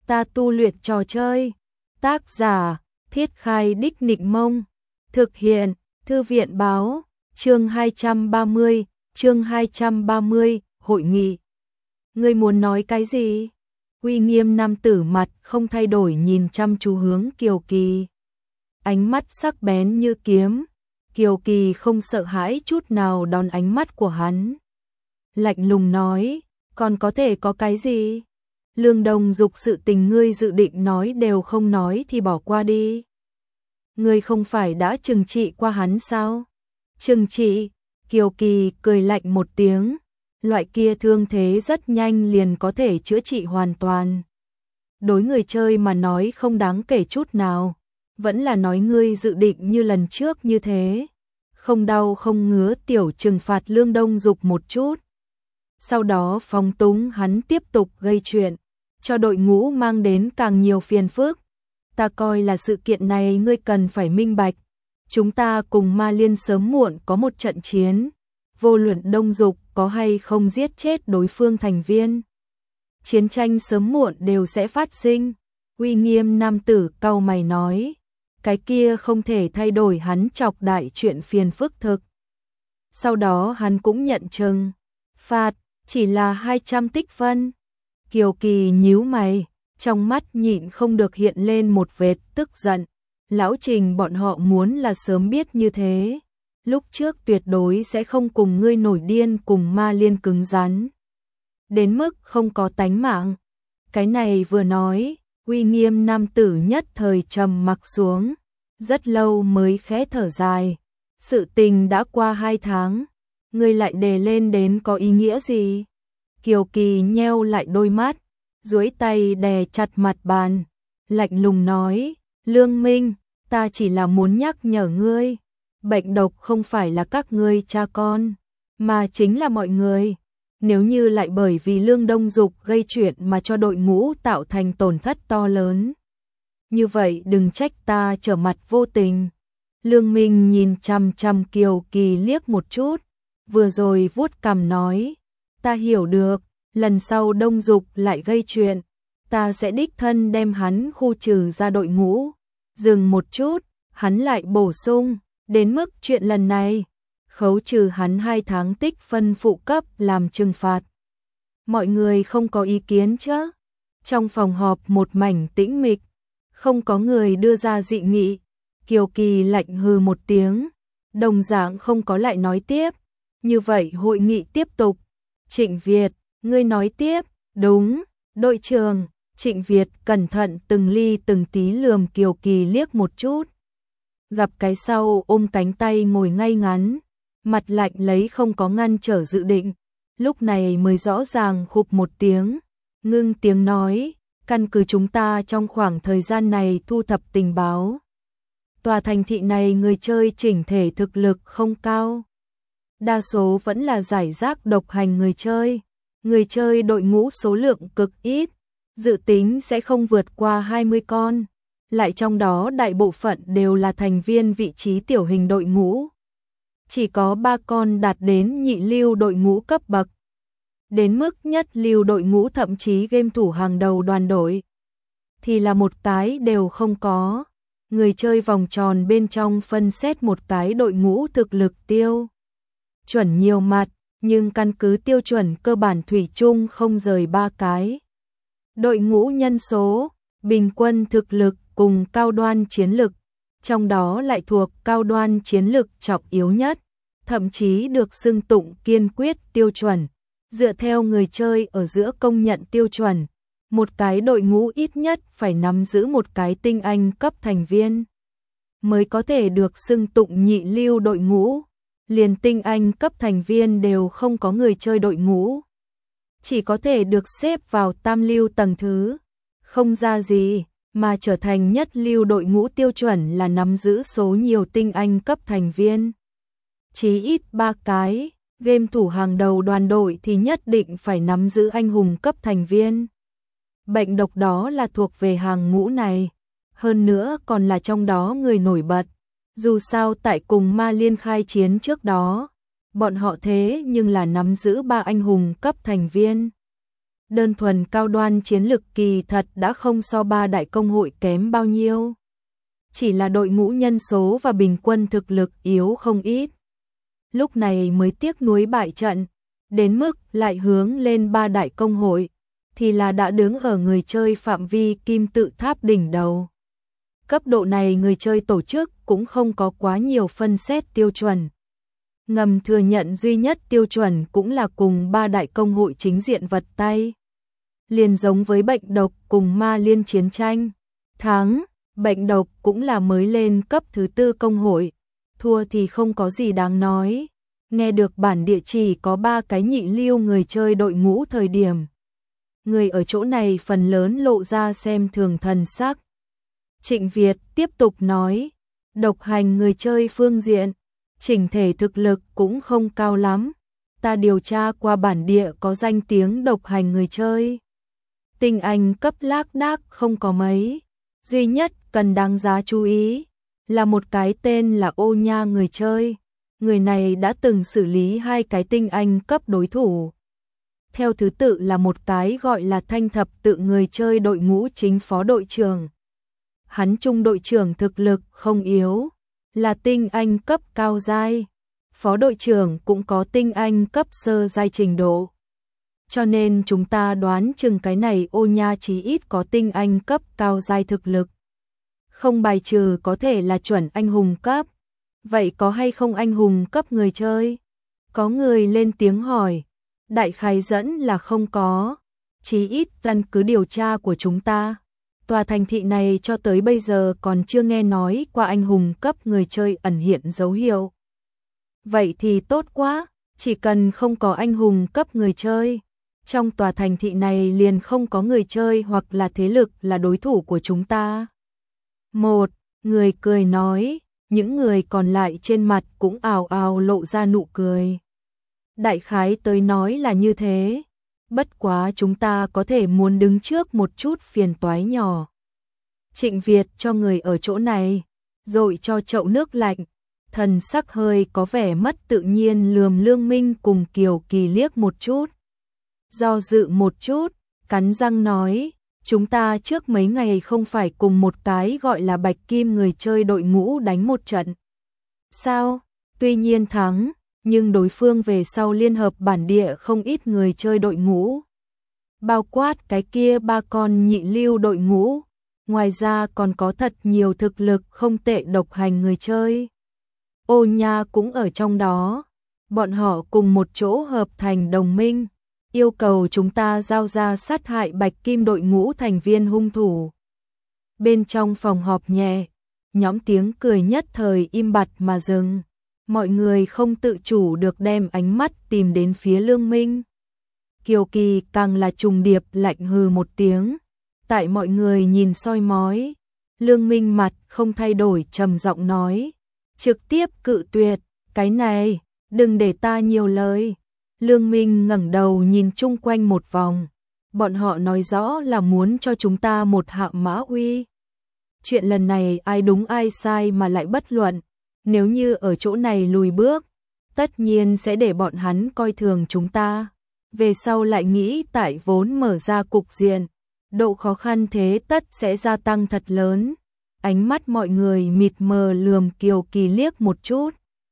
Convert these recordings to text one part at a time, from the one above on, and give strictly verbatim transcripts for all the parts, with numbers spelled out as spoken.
ta tu luyện trò chơi. Tác giả: Thiết Khai Đích Nịnh Mông. Thực hiện: Thư viện Báo. Chương hai trăm ba mươi, chương hai trăm ba mươi, hội nghị. Ngươi muốn nói cái gì? Uy nghiêm nam tử mặt không thay đổi nhìn chăm chú hướng Kiều Kỳ. Ánh mắt sắc bén như kiếm. Kiều Kỳ không sợ hãi chút nào đón ánh mắt của hắn. Lạnh lùng nói, còn có thể có cái gì? Lương Đông Dục sự tình ngươi dự định nói đều không nói thì bỏ qua đi. Ngươi không phải đã trừng trị qua hắn sao? Trừng trị? Kiều Kỳ cười lạnh một tiếng. Loại kia thương thế rất nhanh liền có thể chữa trị hoàn toàn. Đối người chơi mà nói không đáng kể chút nào. Vẫn là nói ngươi dự định như lần trước như thế. Không đau không ngứa tiểu trừng phạt Lương Đông Dục một chút. Sau đó phóng túng hắn tiếp tục gây chuyện. Cho đội ngũ mang đến càng nhiều phiền phức. Ta coi là sự kiện này ngươi cần phải minh bạch. Chúng ta cùng Ma Liên sớm muộn có một trận chiến. Vô luận Đông Dục có hay không giết chết đối phương thành viên. Chiến tranh sớm muộn đều sẽ phát sinh. Uy nghiêm nam tử cau mày nói. Cái kia không thể thay đổi hắn chọc đại chuyện phiền phức thực. Sau đó hắn cũng nhận trừng phạt, chỉ là hai trăm tích phân. Kiều Kỳ nhíu mày, trong mắt nhịn không được hiện lên một vệt tức giận. Lão Trình bọn họ muốn là sớm biết như thế. Lúc trước tuyệt đối sẽ không cùng ngươi nổi điên cùng Ma Liên cứng rắn. Đến mức không có tánh mạng. Cái này vừa nói, uy nghiêm nam tử nhất thời trầm mặc xuống. Rất lâu mới khẽ thở dài. Sự tình đã qua hai tháng. Ngươi lại đề lên đến có ý nghĩa gì? Kiều Kỳ nheo lại đôi mắt. Duỗi tay đè chặt mặt bàn. Lạnh lùng nói. Lương Minh, ta chỉ là muốn nhắc nhở ngươi. Bệnh độc không phải là các ngươi cha con. Mà chính là mọi người. Nếu như lại bởi vì Lương Đông Dục gây chuyện mà cho đội ngũ tạo thành tổn thất to lớn. Như vậy đừng trách ta trở mặt vô tình. Lương Minh nhìn chằm chằm Kiều Kỳ liếc một chút. Vừa rồi vuốt cằm nói. Ta hiểu được, lần sau Đông Dục lại gây chuyện. Ta sẽ đích thân đem hắn khu trừ ra đội ngũ. Dừng một chút, hắn lại bổ sung. Đến mức chuyện lần này, khấu trừ hắn hai tháng tích phân phụ cấp làm trừng phạt. Mọi người không có ý kiến chứ? Trong phòng họp một mảnh tĩnh mịch. Không có người đưa ra dị nghị. Kiều Kỳ lạnh hừ một tiếng. Đồng dạng không có lại nói tiếp. Như vậy hội nghị tiếp tục. Trịnh Việt, ngươi nói tiếp. Đúng, đội trưởng. Trịnh Việt cẩn thận từng ly từng tí lườm Kiều Kỳ liếc một chút. Gặp cái sau ôm cánh tay ngồi ngay ngắn. Mặt lạnh lấy không có ngăn trở dự định. Lúc này mới rõ ràng khục một tiếng. Ngưng tiếng nói. Căn cứ chúng ta trong khoảng thời gian này thu thập tình báo. Tòa thành thị này người chơi chỉnh thể thực lực không cao. Đa số vẫn là giải rác độc hành người chơi. Người chơi đội ngũ số lượng cực ít. Dự tính sẽ không vượt qua hai mươi con. Lại trong đó đại bộ phận đều là thành viên vị trí tiểu hình đội ngũ. Chỉ có ba con đạt đến nhị lưu đội ngũ cấp bậc. Đến mức nhất lưu đội ngũ thậm chí game thủ hàng đầu đoàn đội. Thì là một cái đều không có. Người chơi vòng tròn bên trong phân xét một cái đội ngũ thực lực tiêu. Chuẩn nhiều mặt, nhưng căn cứ tiêu chuẩn cơ bản thủy chung không rời ba cái. Đội ngũ nhân số, bình quân thực lực cùng cao đoan chiến lực. Trong đó lại thuộc cao đoan chiến lực trọng yếu nhất. Thậm chí được xưng tụng kiên quyết tiêu chuẩn. Dựa theo người chơi ở giữa công nhận tiêu chuẩn, một cái đội ngũ ít nhất phải nắm giữ một cái tinh anh cấp thành viên mới có thể được xưng tụng nhị lưu đội ngũ. Liền tinh anh cấp thành viên đều không có người chơi đội ngũ, chỉ có thể được xếp vào tam lưu tầng thứ. Không ra gì mà trở thành nhất lưu đội ngũ tiêu chuẩn là nắm giữ số nhiều tinh anh cấp thành viên. Chí ít ba cái. Game thủ hàng đầu đoàn đội thì nhất định phải nắm giữ anh hùng cấp thành viên. Bệnh độc đó là thuộc về hàng ngũ này. Hơn nữa còn là trong đó người nổi bật. Dù sao tại cùng Ma Liên khai chiến trước đó, bọn họ thế nhưng là nắm giữ ba anh hùng cấp thành viên. Đơn thuần cao đoan chiến lực kỳ thật đã không so ba đại công hội kém bao nhiêu. Chỉ là đội ngũ nhân số và bình quân thực lực yếu không ít. Lúc này mới tiếc nuối bại trận, đến mức lại hướng lên ba đại công hội, thì là đã đứng ở người chơi phạm vi kim tự tháp đỉnh đầu. Cấp độ này người chơi tổ chức cũng không có quá nhiều phân xét tiêu chuẩn. Ngầm thừa nhận duy nhất tiêu chuẩn cũng là cùng ba đại công hội chính diện vật tay. Liền giống với bệnh độc cùng ma liên chiến tranh. Thắng, bệnh độc cũng là mới lên cấp thứ tư công hội. Thua thì không có gì đáng nói. Nghe được bản địa chỉ có ba cái nhị lưu người chơi đội ngũ thời điểm. Người ở chỗ này phần lớn lộ ra xem thường thần sắc. Trịnh Việt tiếp tục nói, độc hành người chơi phương diện, chỉnh thể thực lực cũng không cao lắm. Ta điều tra qua bản địa có danh tiếng độc hành người chơi. Tinh anh cấp lác đác không có mấy. Duy nhất cần đáng giá chú ý là một cái tên là Ô Nha người chơi. Người này đã từng xử lý hai cái tinh anh cấp đối thủ. Theo thứ tự là một cái gọi là Thanh Thập Tự người chơi đội ngũ chính phó đội trưởng. Hắn trung đội trưởng thực lực không yếu, là tinh anh cấp cao giai. Phó đội trưởng cũng có tinh anh cấp sơ giai trình độ. Cho nên chúng ta đoán chừng cái này Ô Nha chí ít có tinh anh cấp cao giai thực lực. Không bài trừ có thể là chuẩn anh hùng cấp. Vậy có hay không anh hùng cấp người chơi? Có người lên tiếng hỏi. Đại khái dẫn là không có. Chí ít căn cứ điều tra của chúng ta. Tòa thành thị này cho tới bây giờ còn chưa nghe nói qua anh hùng cấp người chơi ẩn hiện dấu hiệu. Vậy thì tốt quá, chỉ cần không có anh hùng cấp người chơi. Trong tòa thành thị này liền không có người chơi hoặc là thế lực là đối thủ của chúng ta. Một người cười nói, những người còn lại trên mặt cũng ào ào lộ ra nụ cười. Đại khái tới nói là như thế. Bất quá chúng ta có thể muốn đứng trước một chút phiền toái nhỏ. Trịnh Việt cho người ở chỗ này, rồi cho chậu nước lạnh. Thần sắc hơi có vẻ mất tự nhiên lườm Lương Minh cùng Kiều Kỳ liếc một chút. Do dự một chút, cắn răng nói, chúng ta trước mấy ngày không phải cùng một cái gọi là Bạch Kim người chơi đội ngũ đánh một trận. Sao? Tuy nhiên thắng, nhưng đối phương về sau liên hợp bản địa không ít người chơi đội ngũ. Bao quát cái kia ba con nhị lưu đội ngũ, ngoài ra còn có thật nhiều thực lực không tệ độc hành người chơi. Ô Nha cũng ở trong đó, bọn họ cùng một chỗ hợp thành đồng minh, yêu cầu chúng ta giao ra sát hại Bạch Kim đội ngũ thành viên hung thủ. Bên trong phòng họp nhẹ, nhóm tiếng cười nhất thời im bặt mà dừng. Mọi người không tự chủ được đem ánh mắt tìm đến phía Lương Minh. Kiều Kỳ càng là trùng điệp lạnh hừ một tiếng. Tại mọi người nhìn soi mói, Lương Minh mặt không thay đổi trầm giọng nói. Trực tiếp cự tuyệt, cái này, đừng để ta nhiều lời. Lương Minh ngẩng đầu nhìn chung quanh một vòng. Bọn họ nói rõ là muốn cho chúng ta một hạ mã uy. Chuyện lần này ai đúng ai sai mà lại bất luận. Nếu như ở chỗ này lùi bước, tất nhiên sẽ để bọn hắn coi thường chúng ta. Về sau lại nghĩ tại vốn mở ra cục diện, độ khó khăn thế tất sẽ gia tăng thật lớn. Ánh mắt mọi người mịt mờ lườm Kiều Kỳ liếc một chút.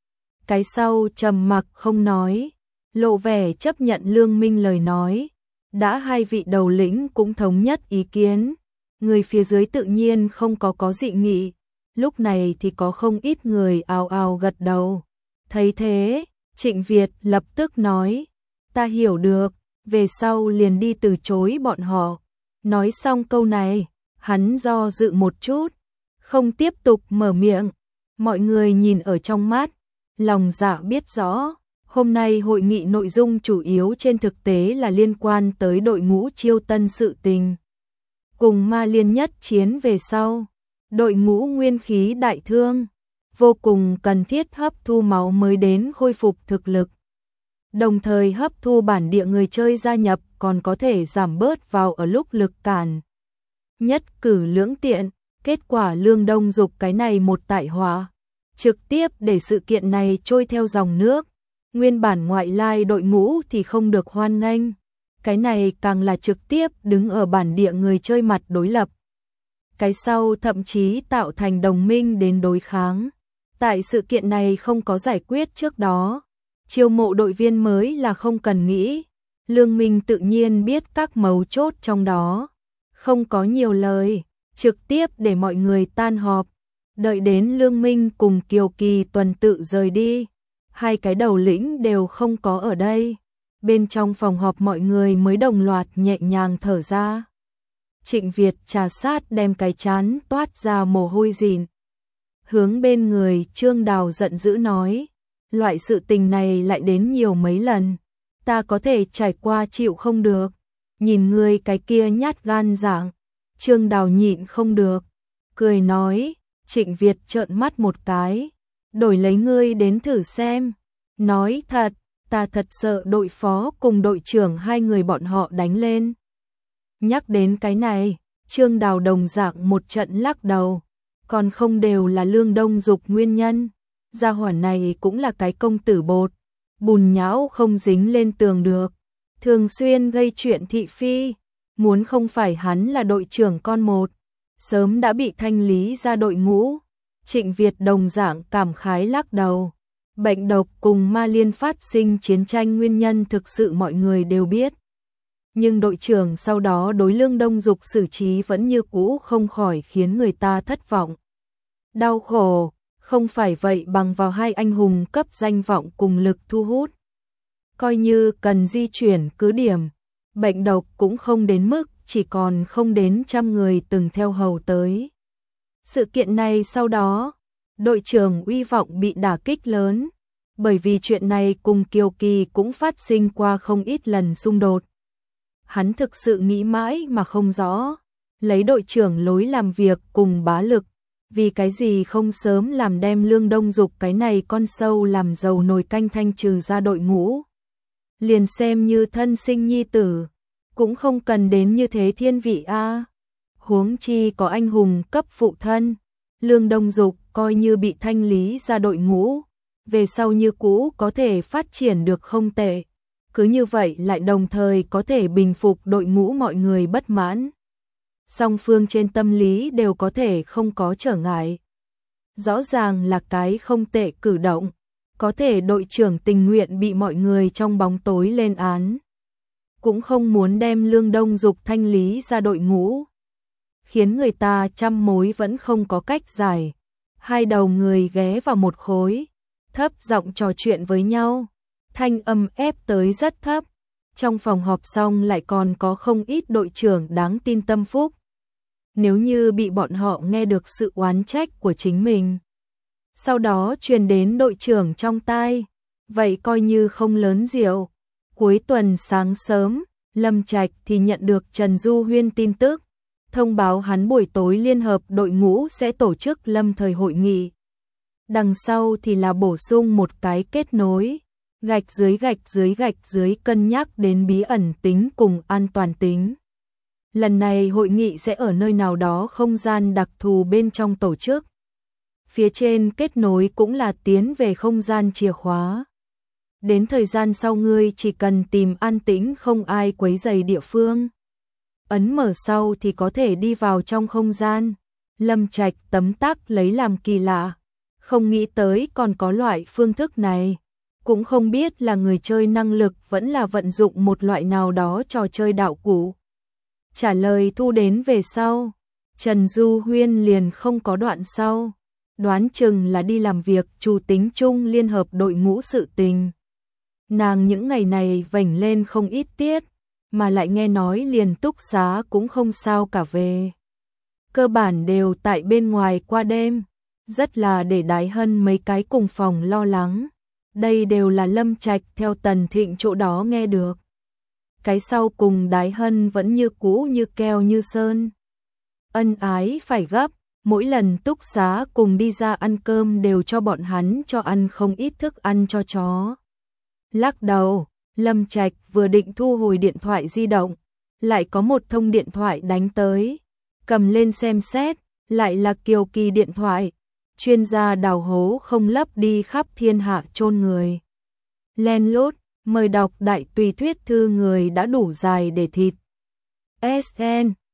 Cái sau trầm mặc không nói, lộ vẻ chấp nhận Lương Minh lời nói. Đã hai vị đầu lĩnh cũng thống nhất ý kiến, người phía dưới tự nhiên không có có dị nghị. Lúc này thì có không ít người ào ào gật đầu. Thấy thế, Trịnh Việt lập tức nói, ta hiểu được, về sau liền đi từ chối bọn họ. Nói xong câu này, hắn do dự một chút, không tiếp tục mở miệng. Mọi người nhìn ở trong mắt, lòng dạ biết rõ, hôm nay hội nghị nội dung chủ yếu trên thực tế là liên quan tới đội ngũ Chiêu Tân sự tình. Cùng Ma Liên nhất chiến về sau, đội ngũ nguyên khí đại thương, vô cùng cần thiết hấp thu máu mới đến khôi phục thực lực. Đồng thời hấp thu bản địa người chơi gia nhập còn có thể giảm bớt vào ở lúc lực cản. Nhất cử lưỡng tiện, kết quả Lương Đông Dục cái này một tại hỏa, trực tiếp để sự kiện này trôi theo dòng nước. Nguyên bản ngoại lai đội ngũ thì không được hoan nghênh, cái này càng là trực tiếp đứng ở bản địa người chơi mặt đối lập. Cái sau thậm chí tạo thành đồng minh đến đối kháng. Tại sự kiện này không có giải quyết trước đó, chiêu mộ đội viên mới là không cần nghĩ. Lương Minh tự nhiên biết các mấu chốt trong đó, không có nhiều lời, trực tiếp để mọi người tan họp. Đợi đến Lương Minh cùng Kiều Kỳ tuần tự rời đi, hai cái đầu lĩnh đều không có ở đây. Bên trong phòng họp mọi người mới đồng loạt nhẹ nhàng thở ra. Trịnh Việt trà sát đem cái chán toát ra mồ hôi dịn. Hướng bên người Trương Đào giận dữ nói, loại sự tình này lại đến nhiều mấy lần, ta có thể trải qua chịu không được. Nhìn người cái kia nhát gan dạng, Trương Đào nhịn không được, cười nói, Trịnh Việt trợn mắt một cái, đổi lấy ngươi đến thử xem. Nói thật, ta thật sợ đội phó cùng đội trưởng hai người bọn họ đánh lên. Nhắc đến cái này, Trương Đào đồng dạng một trận lắc đầu, còn không đều là Lương Đông Dục nguyên nhân. Gia hỏa này cũng là cái công tử bột, bùn nhão không dính lên tường được, thường xuyên gây chuyện thị phi, muốn không phải hắn là đội trưởng con một, sớm đã bị thanh lý ra đội ngũ. Trịnh Việt đồng dạng cảm khái lắc đầu. Bệnh độc cùng ma liên phát sinh chiến tranh nguyên nhân thực sự mọi người đều biết. Nhưng đội trưởng sau đó đối Lương Đông Dục xử trí vẫn như cũ không khỏi khiến người ta thất vọng. Đau khổ, không phải vậy bằng vào hai anh hùng cấp danh vọng cùng lực thu hút. Coi như cần di chuyển cứ điểm, bệnh độc cũng không đến mức chỉ còn không đến trăm người từng theo hầu tới. Sự kiện này sau đó, đội trưởng uy vọng bị đả kích lớn, bởi vì chuyện này cùng Kiều Kỳ cũng phát sinh qua không ít lần xung đột. Hắn thực sự nghĩ mãi mà không rõ, lấy đội trưởng lối làm việc cùng bá lực, vì cái gì không sớm làm đem Lương Đông Dục cái này con sâu làm dầu nồi canh thanh trừ ra đội ngũ. Liền xem như thân sinh nhi tử, cũng không cần đến như thế thiên vị a. Huống chi có anh hùng cấp phụ thân, Lương Đông Dục coi như bị thanh lý ra đội ngũ, về sau như cũ có thể phát triển được không tệ. Cứ như vậy lại đồng thời có thể bình phục đội ngũ mọi người bất mãn. Song phương trên tâm lý đều có thể không có trở ngại. Rõ ràng là cái không tệ cử động, có thể đội trưởng tình nguyện bị mọi người trong bóng tối lên án, cũng không muốn đem Lương Đông Dục thanh lý ra đội ngũ, khiến người ta trăm mối vẫn không có cách giải. Hai đầu người ghé vào một khối, thấp giọng trò chuyện với nhau, thanh âm ép tới rất thấp. Trong phòng họp xong lại còn có không ít đội trưởng đáng tin tâm phúc. Nếu như bị bọn họ nghe được sự oán trách của chính mình, sau đó truyền đến đội trưởng trong tai, vậy coi như không lớn rượu. Cuối tuần sáng sớm, Lâm Trạch thì nhận được Trần Du Huyên tin tức, thông báo hắn buổi tối liên hợp đội ngũ sẽ tổ chức lâm thời hội nghị. Đằng sau thì là bổ sung một cái kết nối, gạch dưới gạch dưới gạch dưới cân nhắc đến bí ẩn tính cùng an toàn tính. Lần này hội nghị sẽ ở nơi nào đó không gian đặc thù bên trong tổ chức. Phía trên kết nối cũng là tiến về không gian chìa khóa. Đến thời gian sau ngươi chỉ cần tìm an tĩnh không ai quấy rầy địa phương, ấn mở sau thì có thể đi vào trong không gian. Lâm Trạch tấm tắc lấy làm kỳ lạ, không nghĩ tới còn có loại phương thức này, cũng không biết là người chơi năng lực vẫn là vận dụng một loại nào đó trò chơi đạo cụ. Trả lời thu đến về sau, Trần Du Huyên liền không có đoạn sau, đoán chừng là đi làm việc chủ tính chung liên hợp đội ngũ sự tình. Nàng những ngày này vểnh lên không ít tiết, mà lại nghe nói liền túc xá cũng không sao cả về. Cơ bản đều tại bên ngoài qua đêm, rất là để Đái Hân mấy cái cùng phòng lo lắng. Đây đều là Lâm Trạch theo Tần Thịnh chỗ đó nghe được. Cái sau cùng Đái Hân vẫn như cũ như keo như sơn. Ân ái phải gấp, mỗi lần túc xá cùng đi ra ăn cơm đều cho bọn hắn cho ăn không ít thức ăn cho chó. Lắc đầu, Lâm Trạch vừa định thu hồi điện thoại di động, lại có một thông điện thoại đánh tới. Cầm lên xem xét, lại là Kiều Kỳ điện thoại. Chuyên gia đào hố không lấp đi khắp thiên hạ chôn người. Len lút, Mời đọc đại tùy thuyết thư người đã đủ dài để thịt. ét en